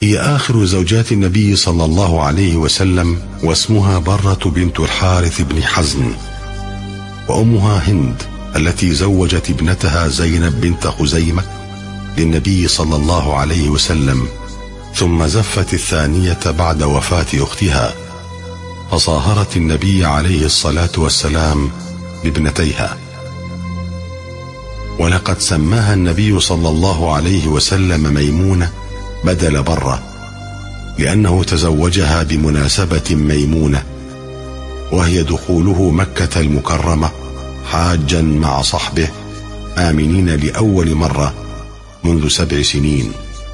هي آخر زوجات النبي صلى الله عليه وسلم، واسمها برة بنت الحارث بن حزن، وأمها هند التي زوجت ابنتها زينب بنت خزيمة للنبي صلى الله عليه وسلم، ثم زفت الثانية بعد وفاة أختها، فصاهرت النبي عليه الصلاة والسلام بابنتيها. ولقد سماها النبي صلى الله عليه وسلم ميمونة بدل برة، لأنه تزوجها بمناسبة ميمونة، وهي دخوله مكة المكرمة حاجا مع صحبه آمنين لأول مرة منذ 7 سنين.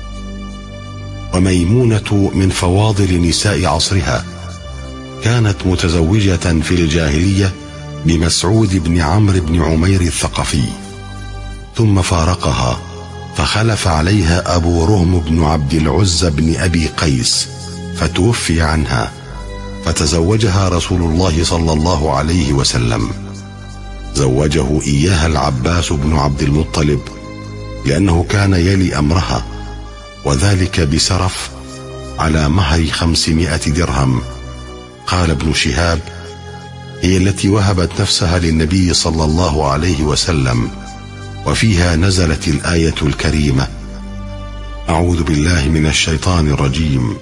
وميمونة من فواضل نساء عصرها، كانت متزوجة في الجاهلية بمسعود بن عمرو بن عمير الثقفي، ثم فارقها فخلف عليها أبو رهم بن عبد العزى بن أبي قيس فتوفي عنها، فتزوجها رسول الله صلى الله عليه وسلم. زوجه إياها العباس بن عبد المطلب لأنه كان يلي أمرها، وذلك بسرف على مهر 500 درهم. قال ابن شهاب: هي التي وهبت نفسها للنبي صلى الله عليه وسلم، وفيها نزلت الآية الكريمة: أعوذ بالله من الشيطان الرجيم: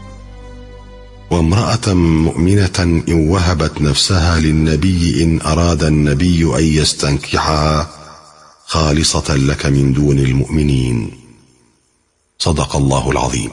وامرأة مؤمنة إن وهبت نفسها للنبي إن أراد النبي أن يستنكحها خالصة لك من دون المؤمنين. صدق الله العظيم.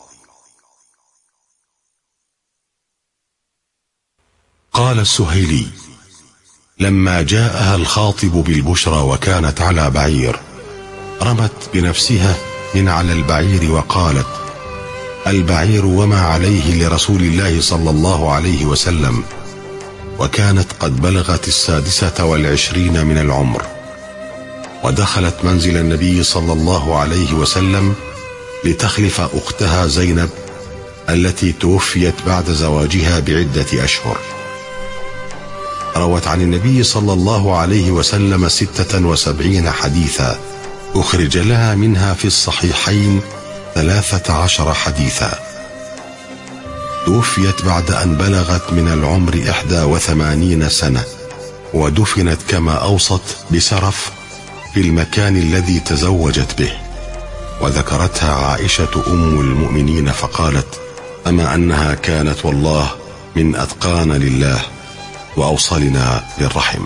قال السهيلي: لما جاءها الخاطب بالبشرى وكانت على بعير، رمت بنفسها من على البعير وقالت: البعير وما عليه لرسول الله صلى الله عليه وسلم. وكانت قد بلغت 26 من العمر، ودخلت منزل النبي صلى الله عليه وسلم لتخلف أختها زينب التي توفيت بعد زواجها ب10 أشهر. روت عن النبي صلى الله عليه وسلم 76 حديثا، أخرج لها منها في الصحيحين 13 حديثا. توفيت بعد أن بلغت من العمر 81 سنة، ودفنت كما أوصت بسرف في المكان الذي تزوجت به. وذكرتها عائشة أم المؤمنين فقالت: أما أنها كانت والله من أتقانا لله وأوصلنا للرحم.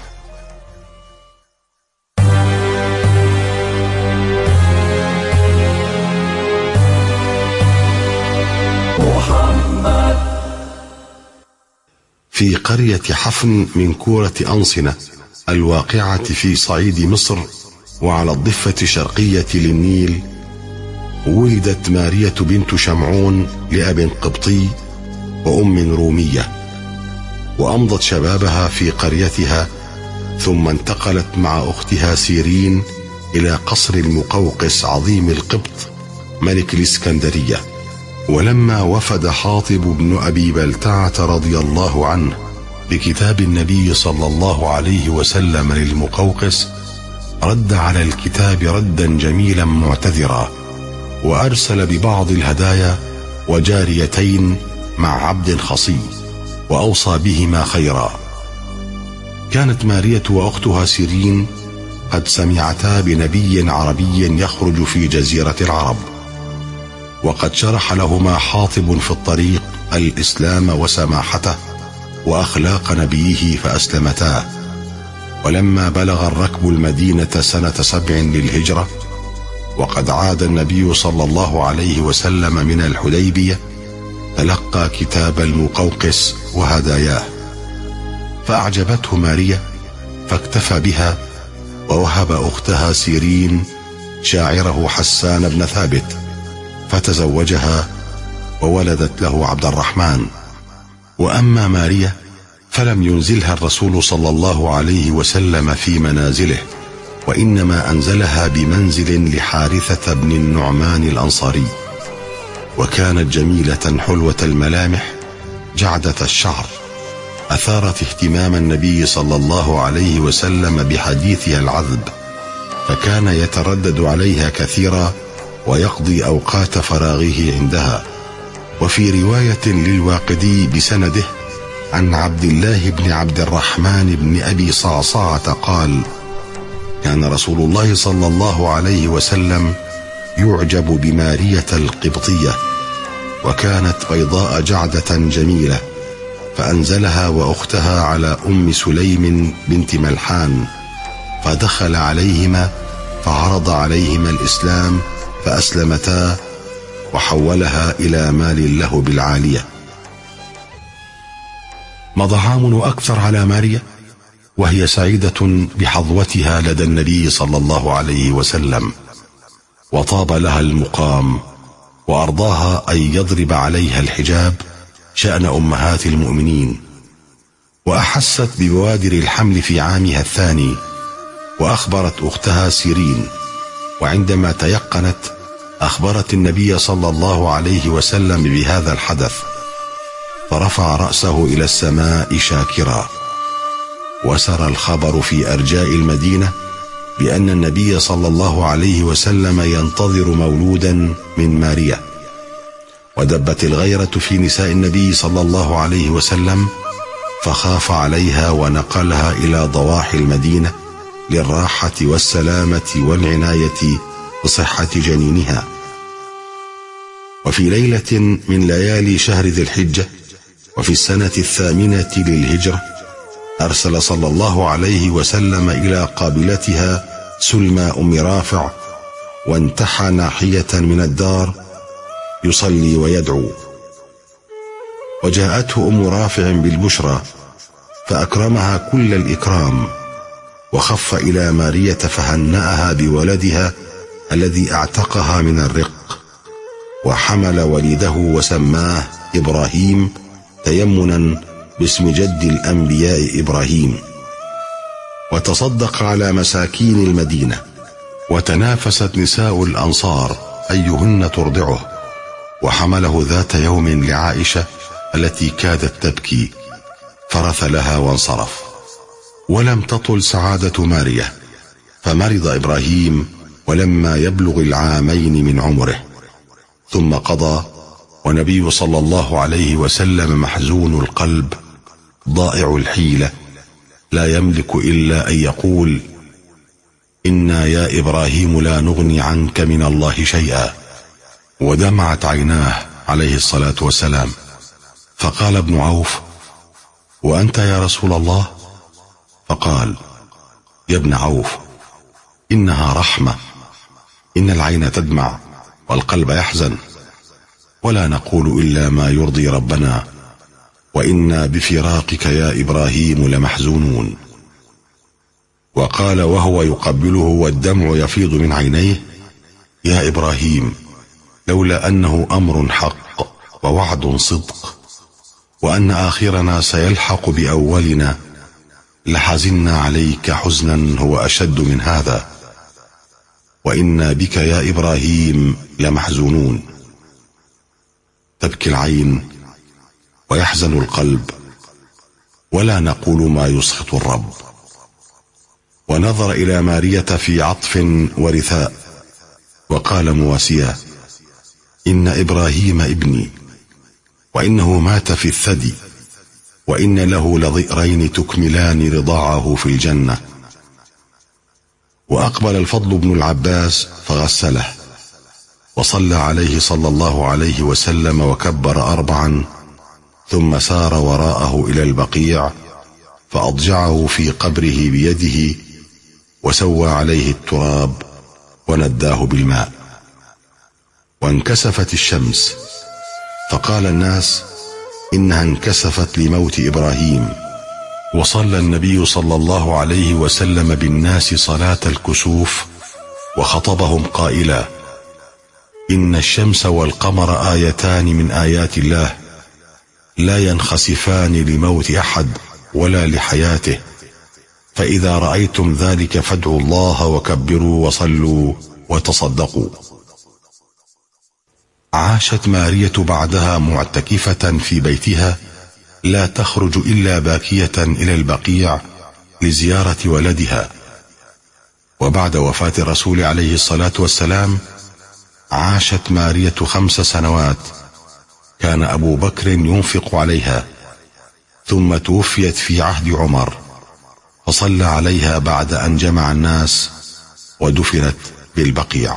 في قرية حفن من كورة أنصنة الواقعة في صعيد مصر وعلى الضفة الشرقية للنيل، ولدت مارية بنت شمعون لأب قبطي وأم رومية، وأمضت شبابها في قريتها، ثم انتقلت مع أختها سيرين إلى قصر المقوقس عظيم القبط ملك الإسكندرية. ولما وفد حاطب بن أبي بلتعة رضي الله عنه بكتاب النبي صلى الله عليه وسلم للمقوقس، رد على الكتاب ردا جميلا معتذرا، وأرسل ببعض الهدايا وجاريتين مع عبد خصي، وأوصى بهما خيرا. كانت مارية وأختها سيرين قد سمعتا بنبي عربي يخرج في جزيرة العرب، وقد شرح لهما حاطب في الطريق الإسلام وسماحته وأخلاق نبيه فأسلمتا. ولما بلغ الركب المدينة سنة 7 للهجرة، وقد عاد النبي صلى الله عليه وسلم من الحديبية، تلقى كتاب المقوقس وهداياه، فأعجبته مارية فاكتفى بها، ووهب أختها سيرين شاعره حسان بن ثابت، فتزوجها وولدت له عبد الرحمن. وأما مارية فلم ينزلها الرسول صلى الله عليه وسلم في منازله، وإنما أنزلها بمنزل لحارثة بن النعمان الأنصاري، وكانت جميلة حلوة الملامح جعدة الشعر، أثارت اهتمام النبي صلى الله عليه وسلم بحديثها العذب، فكان يتردد عليها كثيرا ويقضي أوقات فراغه عندها. وفي رواية للواقدي بسنده عن عبد الله بن عبد الرحمن بن أبي صعصعة قال: كان رسول الله صلى الله عليه وسلم يعجب بمارية القبطية، وكانت بيضاء جعدة جميلة، فأنزلها وأختها على أم سليم بنت ملحان، فدخل عليهما فعرض عليهما الإسلام فأسلمتا، وحولها إلى مال له بالعالية. مضى عام وأكثر على ماريا وهي سعيدة بحظوتها لدى النبي صلى الله عليه وسلم، وطاب لها المقام، وأرضاها أن يضرب عليها الحجاب شأن أمهات المؤمنين. وأحست ببوادر الحمل في عامها الثاني، وأخبرت أختها سيرين، وعندما تيقنت أخبرت النبي صلى الله عليه وسلم بهذا الحدث، فرفع رأسه إلى السماء شاكرا. وسرى الخبر في أرجاء المدينة بأن النبي صلى الله عليه وسلم ينتظر مولودا من ماريا، ودبت الغيرة في نساء النبي صلى الله عليه وسلم، فخاف عليها ونقلها إلى ضواحي المدينة للراحة والسلامة والعناية بصحة جنينها. وفي ليلة من ليالي شهر ذي الحجة وفي السنة 8 للهجرة، أرسل صلى الله عليه وسلم إلى قابلتها سلمى أم رافع، وانتحى ناحية من الدار يصلي ويدعو. وجاءته أم رافع بالبشرى، فأكرمها كل الإكرام، وخف إلى مارية فهنأها بولدها الذي اعتقها من الرق، وحمل ولده وسماه إبراهيم تيمنا باسم جد الأنبياء إبراهيم. وتصدق على مساكين المدينة، وتنافست نساء الأنصار أيهن ترضعه، وحمله ذات يوم لعائشة التي كادت تبكي، فرث لها وانصرف. ولم تطل سعادة مارية، فمرض إبراهيم ولما يبلغ العامين من عمره، ثم قضى، ونبي صلى الله عليه وسلم محزون القلب ضائع الحيلة، لا يملك إلا أن يقول: إنا يا إبراهيم لا نغني عنك من الله شيئا. ودمعت عيناه عليه الصلاة والسلام، فقال ابن عوف: وأنت يا رسول الله؟ فقال: يا ابن عوف، إنها رحمة، إن العين تدمع والقلب يحزن، ولا نقول إلا ما يرضي ربنا، وإنا بفراقك يا إبراهيم لمحزونون. وقال وهو يقبله والدمع يفيض من عينيه: يا إبراهيم، لولا أنه أمر حق ووعد صدق، وأن آخرنا سيلحق بأولنا، لحزنا عليك حزنا هو أشد من هذا، وإنا بك يا إبراهيم لمحزونون. تبكي العين ويحزن القلب، ولا نقول ما يسخط الرب. ونظر إلى مارية في عطف ورثاء، وقال مواسيا: إن إبراهيم ابني، وإنه مات في الثدي، وإن له لضئرين تكملان رضاعه في الجنة. وأقبل الفضل بن العباس فغسله، وصلى عليه صلى الله عليه وسلم وكبر 4، ثم سار وراءه إلى البقيع، فأضجعه في قبره بيده، وسوى عليه التراب ونداه بالماء. وانكسفت الشمس، فقال الناس: إنها انكسفت لموت إبراهيم. وصلى النبي صلى الله عليه وسلم بالناس صلاة الكسوف، وخطبهم قائلا: إن الشمس والقمر آيتان من آيات الله، لا ينخسفان لموت أحد ولا لحياته، فإذا رأيتم ذلك فادعوا الله وكبروا وصلوا وتصدقوا. عاشت مارية بعدها معتكفة في بيتها، لا تخرج إلا باكية إلى البقيع لزيارة ولدها. وبعد وفاة الرسول عليه الصلاة والسلام عاشت مارية 5 سنوات، كان أبو بكر ينفق عليها، ثم توفيت في عهد عمر، فصلى عليها بعد أن جمع الناس، ودفنت بالبقيع.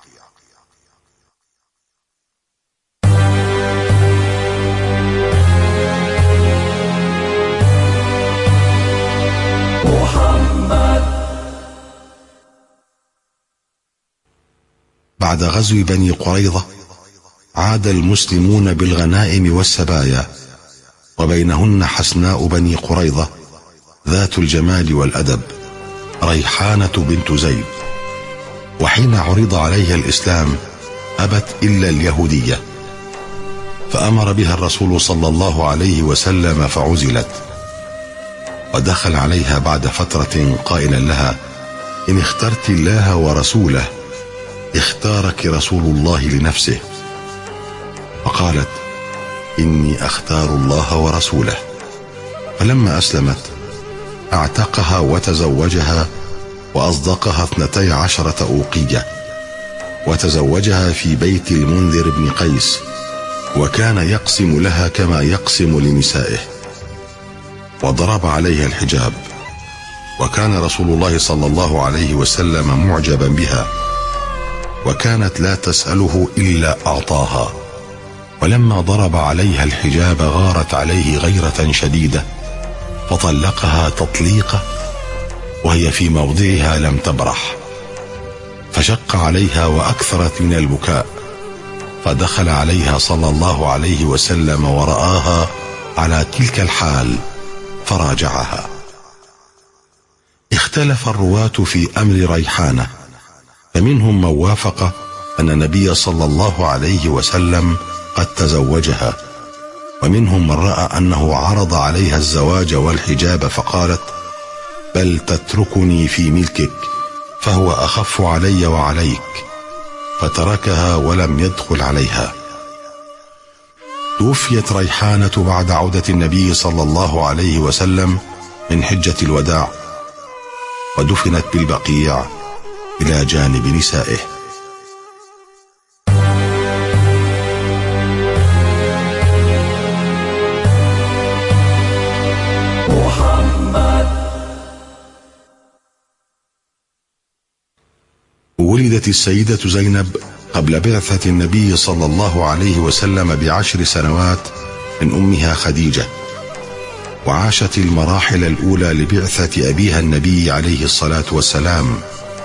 بعد غزو بني قريظة عاد المسلمون بالغنائم والسبايا، وبينهن حسناء بني قريظة ذات الجمال والأدب ريحانة بنت زيد. وحين عرض عليها الإسلام أبت إلا اليهودية، فأمر بها الرسول صلى الله عليه وسلم فعزلت، ودخل عليها بعد فترة قائلا لها: إن اخترت الله ورسوله اختارك رسول الله لنفسه. فقالت: إني أختار الله ورسوله. فلما أسلمت اعتقها وتزوجها، وأصدقها 12 أوقية، وتزوجها في بيت المنذر بن قيس، وكان يقسم لها كما يقسم لنسائه، وضرب عليها الحجاب، وكان رسول الله صلى الله عليه وسلم معجبا بها، وكانت لا تسأله إلا أعطاها. ولما ضرب عليها الحجاب غارت عليه غيرة شديدة، فطلقها تطليقة وهي في موضعها لم تبرح، فشق عليها وأكثرت من البكاء، فدخل عليها صلى الله عليه وسلم ورآها على تلك الحال فراجعها. اختلف الرواة في أمر ريحانة، فمنهم من وافق أن النبي صلى الله عليه وسلم قد تزوجها، ومنهم من رأى أنه عرض عليها الزواج والحجاب فقالت: بل تتركني في ملكك، فهو أخف علي وعليك، فتركها ولم يدخل عليها. توفيت ريحانة بعد عودة النبي صلى الله عليه وسلم من حجة الوداع، ودفنت بالبقيع إلى جانب نسائه. ولدت السيدة زينب قبل بعثة النبي صلى الله عليه وسلم ب10 سنوات من أمها خديجة، وعاشت المراحل الأولى لبعثة أبيها النبي عليه الصلاة والسلام،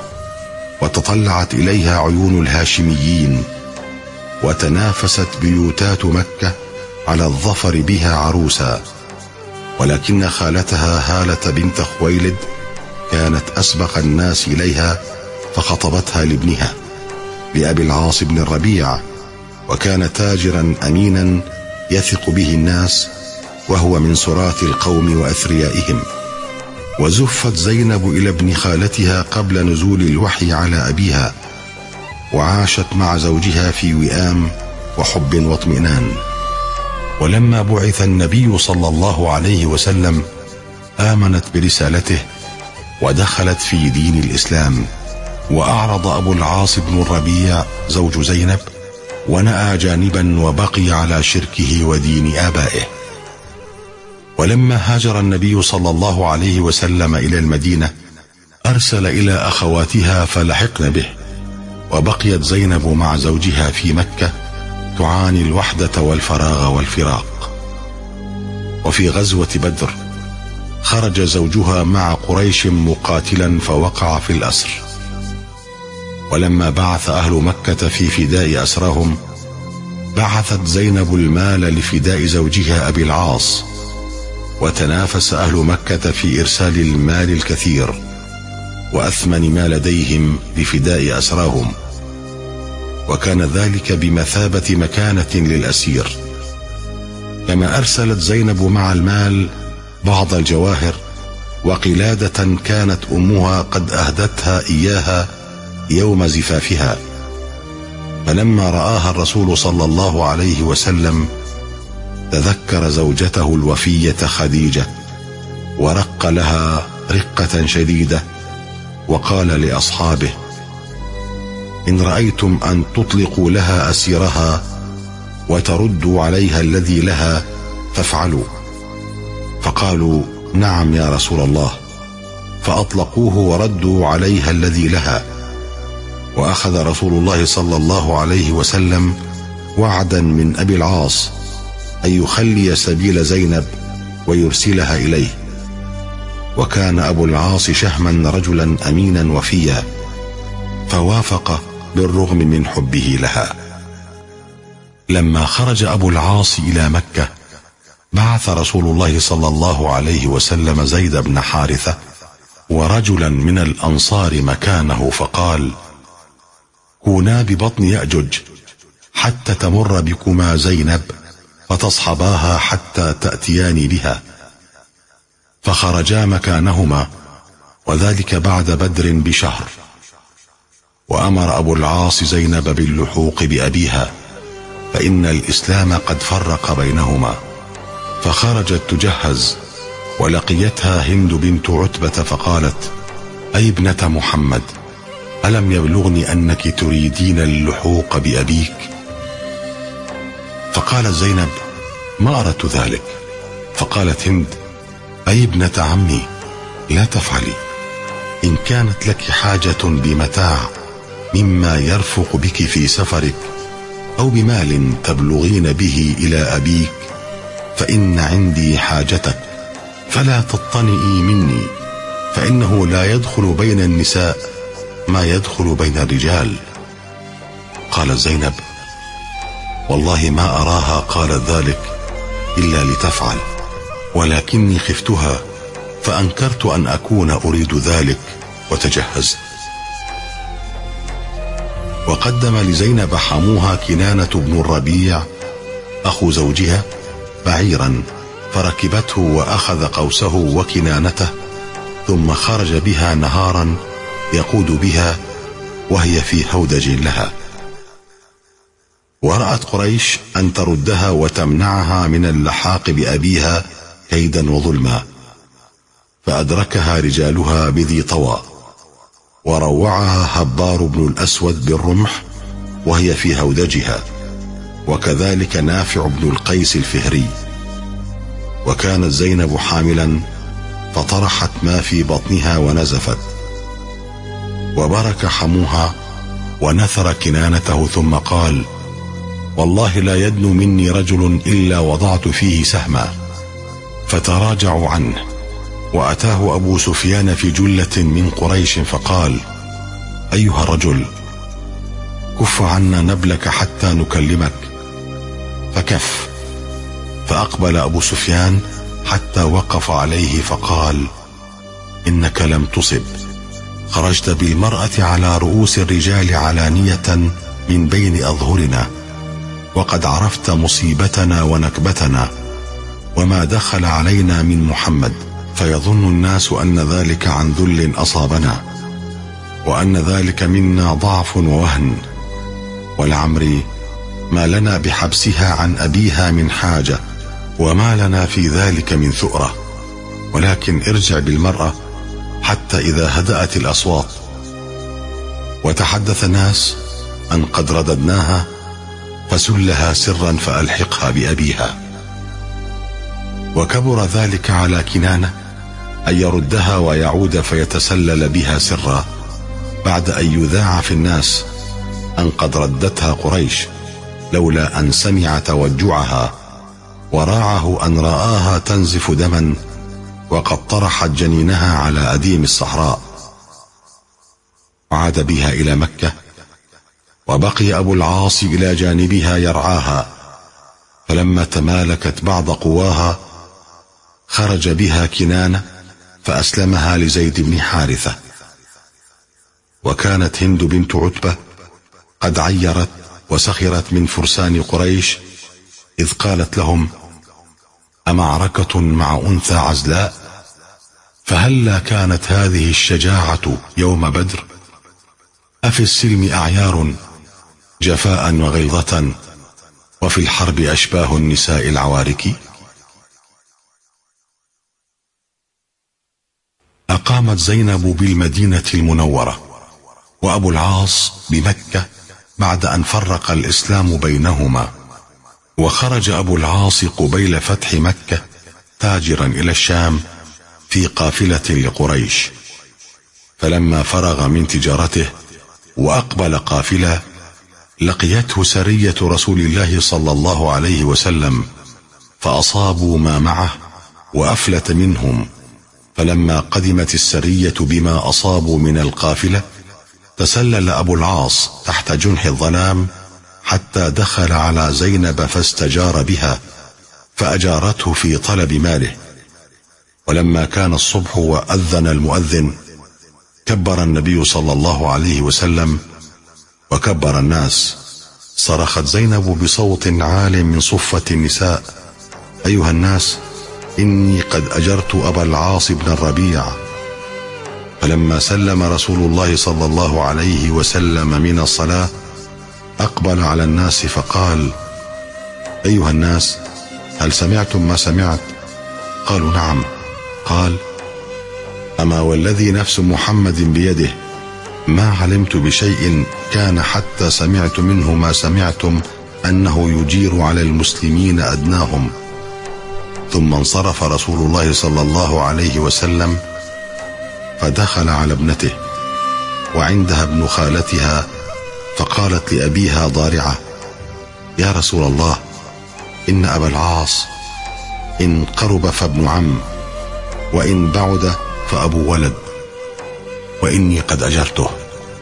وتطلعت إليها عيون الهاشميين، وتنافست بيوتات مكة على الظفر بها عروسا، ولكن خالتها هالة بنت خويلد كانت أسبق الناس إليها، فخطبتها لابنها لأبي العاص بن الربيع، وكان تاجرا أمينا يثق به الناس، وهو من سراة القوم وأثريائهم. وزفت زينب إلى ابن خالتها قبل نزول الوحي على أبيها، وعاشت مع زوجها في وئام وحب واطمئنان. ولما بعث النبي صلى الله عليه وسلم آمنت برسالته ودخلت في دين الإسلام، وأعرض أبو العاص بن الربيع زوج زينب ونأى جانبا وبقي على شركه ودين آبائه. ولما هاجر النبي صلى الله عليه وسلم إلى المدينة أرسل إلى أخواتها فلحقن به، وبقيت زينب مع زوجها في مكة تعاني الوحدة والفراغ والفراق. وفي غزوة بدر خرج زوجها مع قريش مقاتلا فوقع في الأسر، ولما بعث أهل مكة في فداء أسراهم بعثت زينب المال لفداء زوجها أبي العاص، وتنافس أهل مكة في إرسال المال الكثير وأثمن ما لديهم لفداء أسراهم، وكان ذلك بمثابة مكانة للأسير. كما أرسلت زينب مع المال بعض الجواهر وقلادة كانت أمها قد أهدتها إياها يوم زفافها، فلما رآها الرسول صلى الله عليه وسلم تذكر زوجته الوفية خديجة، ورق لها رقة شديدة، وقال لأصحابه: إن رأيتم أن تطلقوا لها أسيرها وتردوا عليها الذي لها فافعلوا. فقالوا نعم يا رسول الله، فأطلقوه وردوا عليها الذي لها. وأخذ رسول الله صلى الله عليه وسلم وعدا من أبي العاص أن يخلي سبيل زينب ويرسلها إليه. وكان أبو العاص شهما رجلا أمينا وفيا، فوافق بالرغم من حبه لها. لما خرج أبو العاص إلى مكة بعث رسول الله صلى الله عليه وسلم زيد بن حارثة ورجلا من الأنصار مكانه، فقال كونا ببطن يأجج حتى تمر بكما زينب فتصحباها حتى تأتيان بها. فخرجا مكانهما، وذلك بعد بدر بشهر. وأمر أبو العاص زينب باللحوق بأبيها، فإن الإسلام قد فرق بينهما. فخرجت تجهز، ولقيتها هند بنت عتبة فقالت أي ابنة محمد، ألم يبلغني أنك تريدين اللحوق بأبيك؟ فقالت زينب ما أردت ذلك. فقالت هند أي ابنة عمي لا تفعلي، إن كانت لك حاجة بمتاع مما يرفق بك في سفرك أو بمال تبلغين به إلى أبيك فإن عندي حاجتك، فلا تطنئي مني، فإنه لا يدخل بين النساء ما يدخل بين الرجال. قالت زينب والله ما أراها قالت ذلك إلا لتفعل، ولكني خفتها فأنكرت أن أكون أريد ذلك وتجهزت. وقدم لزينب حموها كنانة بن الربيع أخو زوجها بعيرا، فركبته وأخذ قوسه وكنانته، ثم خرج بها نهارا يقود بها وهي في هودج لها. ورأت قريش أن تردها وتمنعها من اللحاق بأبيها كيدا وظلما، فأدركها رجالها بذي طوى، وروعها هبار بن الأسود بالرمح وهي في هودجها، وكذلك نافع بن القيس الفهري. وكانت زينب حاملا، فطرحت ما في بطنها ونزفت. وبرك حموها ونثر كنانته، ثم قال والله لا يدنو مني رجل إلا وضعت فيه سهما. فتراجعوا عنه، وأتاه أبو سفيان في جلة من قريش فقال أيها الرجل كف عنا نبلك حتى نكلمك، فكف. فأقبل أبو سفيان حتى وقف عليه فقال إنك لم تصب، خرجت بالمرأة على رؤوس الرجال علانية من بين أظهرنا، وقد عرفت مصيبتنا ونكبتنا وما دخل علينا من محمد، فيظن الناس أن ذلك عن ذل أصابنا، وأن ذلك منا ضعف ووهن، ولعمري ما لنا بحبسها عن أبيها من حاجة، وما لنا في ذلك من ثؤرة، ولكن ارجع بالمرأة حتى إذا هدأت الأصوات وتحدث الناس أن قد رددناها فسلها سرا فألحقها بأبيها. وكبر ذلك على كنانة أن يردها ويعود فيتسلل بها سرا، بعد أن يذاع في الناس أن قد ردتها قريش، لولا أن سمع توجعها وراعه أن رآها تنزف دما وقد طرحت جنينها على أديم الصحراء. وعاد بها إلى مكة، وبقي أبو العاص إلى جانبها يرعاها، فلما تمالكت بعض قواها خرج بها كنانة فأسلمها لزيد بن حارثة. وكانت هند بنت عتبة قد عيرت وسخرت من فرسان قريش، إذ قالت لهم أمعركة مع أنثى عزلاء؟ فهلا كانت هذه الشجاعة يوم بدر؟ أفي السلم أعيار جفاء وغيظة، وفي الحرب أشباه النساء العوارك. أقامت زينب بالمدينة المنورة، وأبو العاص بمكة بعد أن فرق الإسلام بينهما. وخرج أبو العاص قبيل فتح مكة تاجرا إلى الشام في قافلة لقريش، فلما فرغ من تجارته وأقبل قافلة لقيته سرية رسول الله صلى الله عليه وسلم، فأصابوا ما معه وأفلت منهم. فلما قدمت السرية بما أصابوا من القافلة تسلل أبو العاص تحت جنح الظلام حتى دخل على زينب فاستجار بها فأجارته في طلب ماله. ولما كان الصبح وأذن المؤذن كبر النبي صلى الله عليه وسلم وكبر الناس. صرخت زينب بصوت عال من صفة النساء: أيها الناس، إني قد أجرت أبا العاص بن الربيع. فلما سلم رسول الله صلى الله عليه وسلم من الصلاة أقبل على الناس فقال: أيها الناس، هل سمعتم ما سمعت؟ قالوا: نعم. قال: أما والذي نفس محمد بيده ما علمت بشيء كان حتى سمعت منه ما سمعتم أنه يجير على المسلمين أدناهم. ثم انصرف رسول الله صلى الله عليه وسلم فدخل على ابنته وعندها ابن خالتها، فقالت لأبيها ضارعة: يا رسول الله، إن أبا العاص إن قرب فابن عم، وإن بعد فأبو ولد، وإني قد أجرته.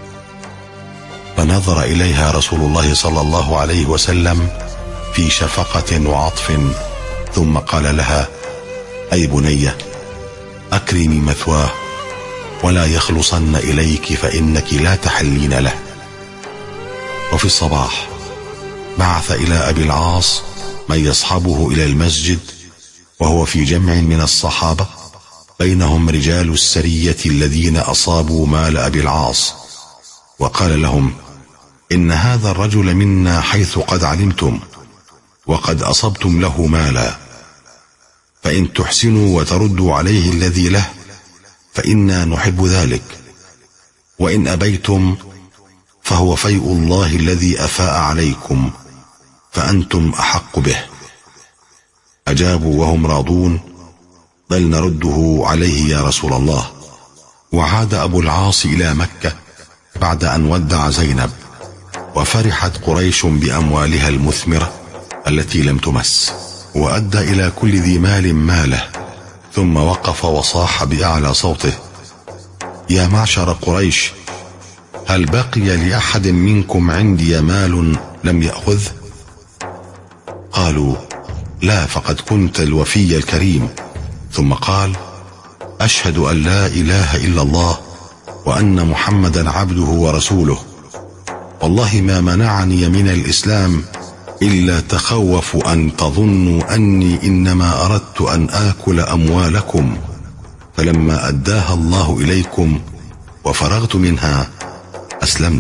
فنظر إليها رسول الله صلى الله عليه وسلم في شفقة وعطف، ثم قال لها: أي بنية، أكرمي مثواه ولا يخلصن إليك فإنك لا تحلين له. وفي الصباح بعث إلى أبي العاص من يصحبه إلى المسجد وهو في جمع من الصحابة، بينهم رجال السرية الذين أصابوا مال أبي العاص، وقال لهم: إن هذا الرجل منا حيث قد علمتم، وقد أصبتم له مالا، فإن تحسنوا وتردوا عليه الذي له فإنا نحب ذلك، وإن أبيتم فهو فيء الله الذي أفاء عليكم، فأنتم أحق به. أجابوا وهم راضون: بل نرده عليه يا رسول الله. وعاد أبو العاص إلى مكة بعد أن ودع زينب، وفرحت قريش بأموالها المثمرة التي لم تمس، وأدى إلى كل ذي مال ماله، ثم وقف وصاح بأعلى صوته: يا معشر قريش، هل بقي لأحد منكم عندي مال لم يأخذه؟ قالوا: لا، فقد كنت الوفي الكريم. ثم قال: أشهد أن لا إله إلا الله وأن محمدا عبده ورسوله، والله ما منعني من الإسلام إلا تخوف أن تظنوا أني إنما أردت أن آكل أموالكم، فلما أداها الله إليكم وفرغت منها أسلمت.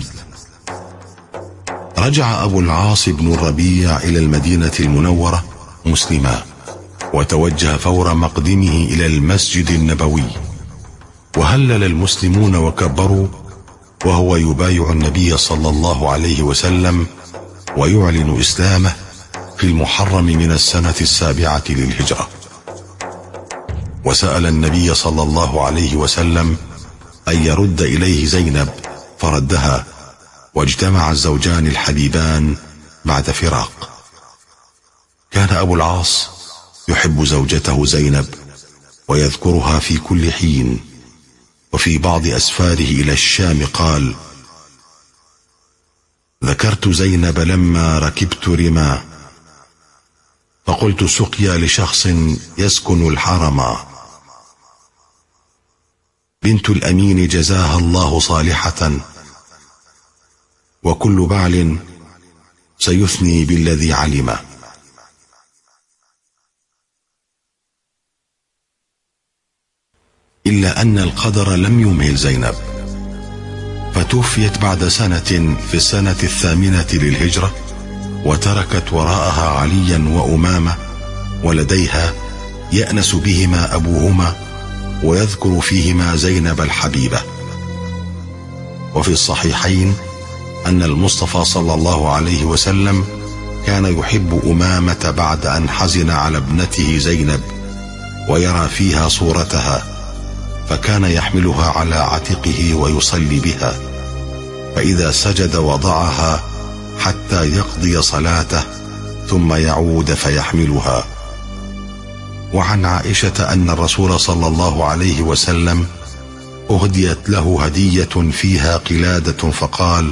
رجع أبو العاص بن الربيع إلى المدينة المنورة مسلما، وتوجه فور مقدمه إلى المسجد النبوي، وهلل المسلمون وكبروا، وهو يبايع النبي صلى الله عليه وسلم ويعلن إسلامه في المحرم من السنة 7 للهجرة. وسأل النبي صلى الله عليه وسلم أن يرد إليه زينب، فردها، واجتمع الزوجان الحبيبان بعد فراق. كان أبو العاص يحب زوجته زينب ويذكرها في كل حين. وفي بعض أسفاره إلى الشام قال: ذكرت زينب لما ركبت رما، فقلت سقيا لشخص يسكن الحرما، بنت الأمين جزاها الله صالحة، وكل بعل سيثني بالذي علم. إلا أن القدر لم يمهل زينب، فتوفيت بعد سنة في السنة 8 للهجرة، وتركت وراءها عليا وأمامة، ولديها يأنس بهما أبوهما ويذكر فيهما زينب الحبيبة. وفي الصحيحين أن المصطفى صلى الله عليه وسلم كان يحب أمامة بعد أن حزن على ابنته زينب ويرى فيها صورتها، فكان يحملها على عاتقه ويصلي بها، فإذا سجد وضعها حتى يقضي صلاته ثم يعود فيحملها. وعن عائشة أن الرسول صلى الله عليه وسلم أهديت له هدية فيها قلادة فقال: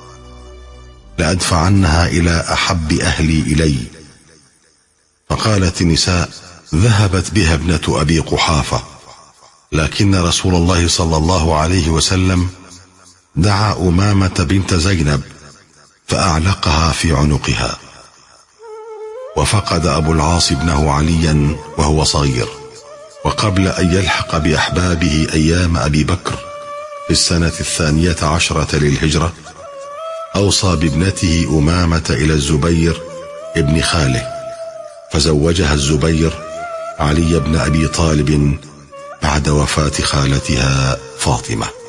لأدفعنها إلى أحب أهلي إلي. فقالت النساء: ذهبت بها ابنة أبي قحافة، لكن رسول الله صلى الله عليه وسلم دعا أمامة بنت زينب فأعلقها في عنقها. وفقد أبو العاص ابنه عليا وهو صغير، وقبل أن يلحق بأحبابه أيام أبي بكر في السنة 12 للهجرة أوصى بابنته أمامة إلى الزبير ابن خاله، فزوجها الزبير علي بن أبي طالب بعد وفاة خالتها فاطمة.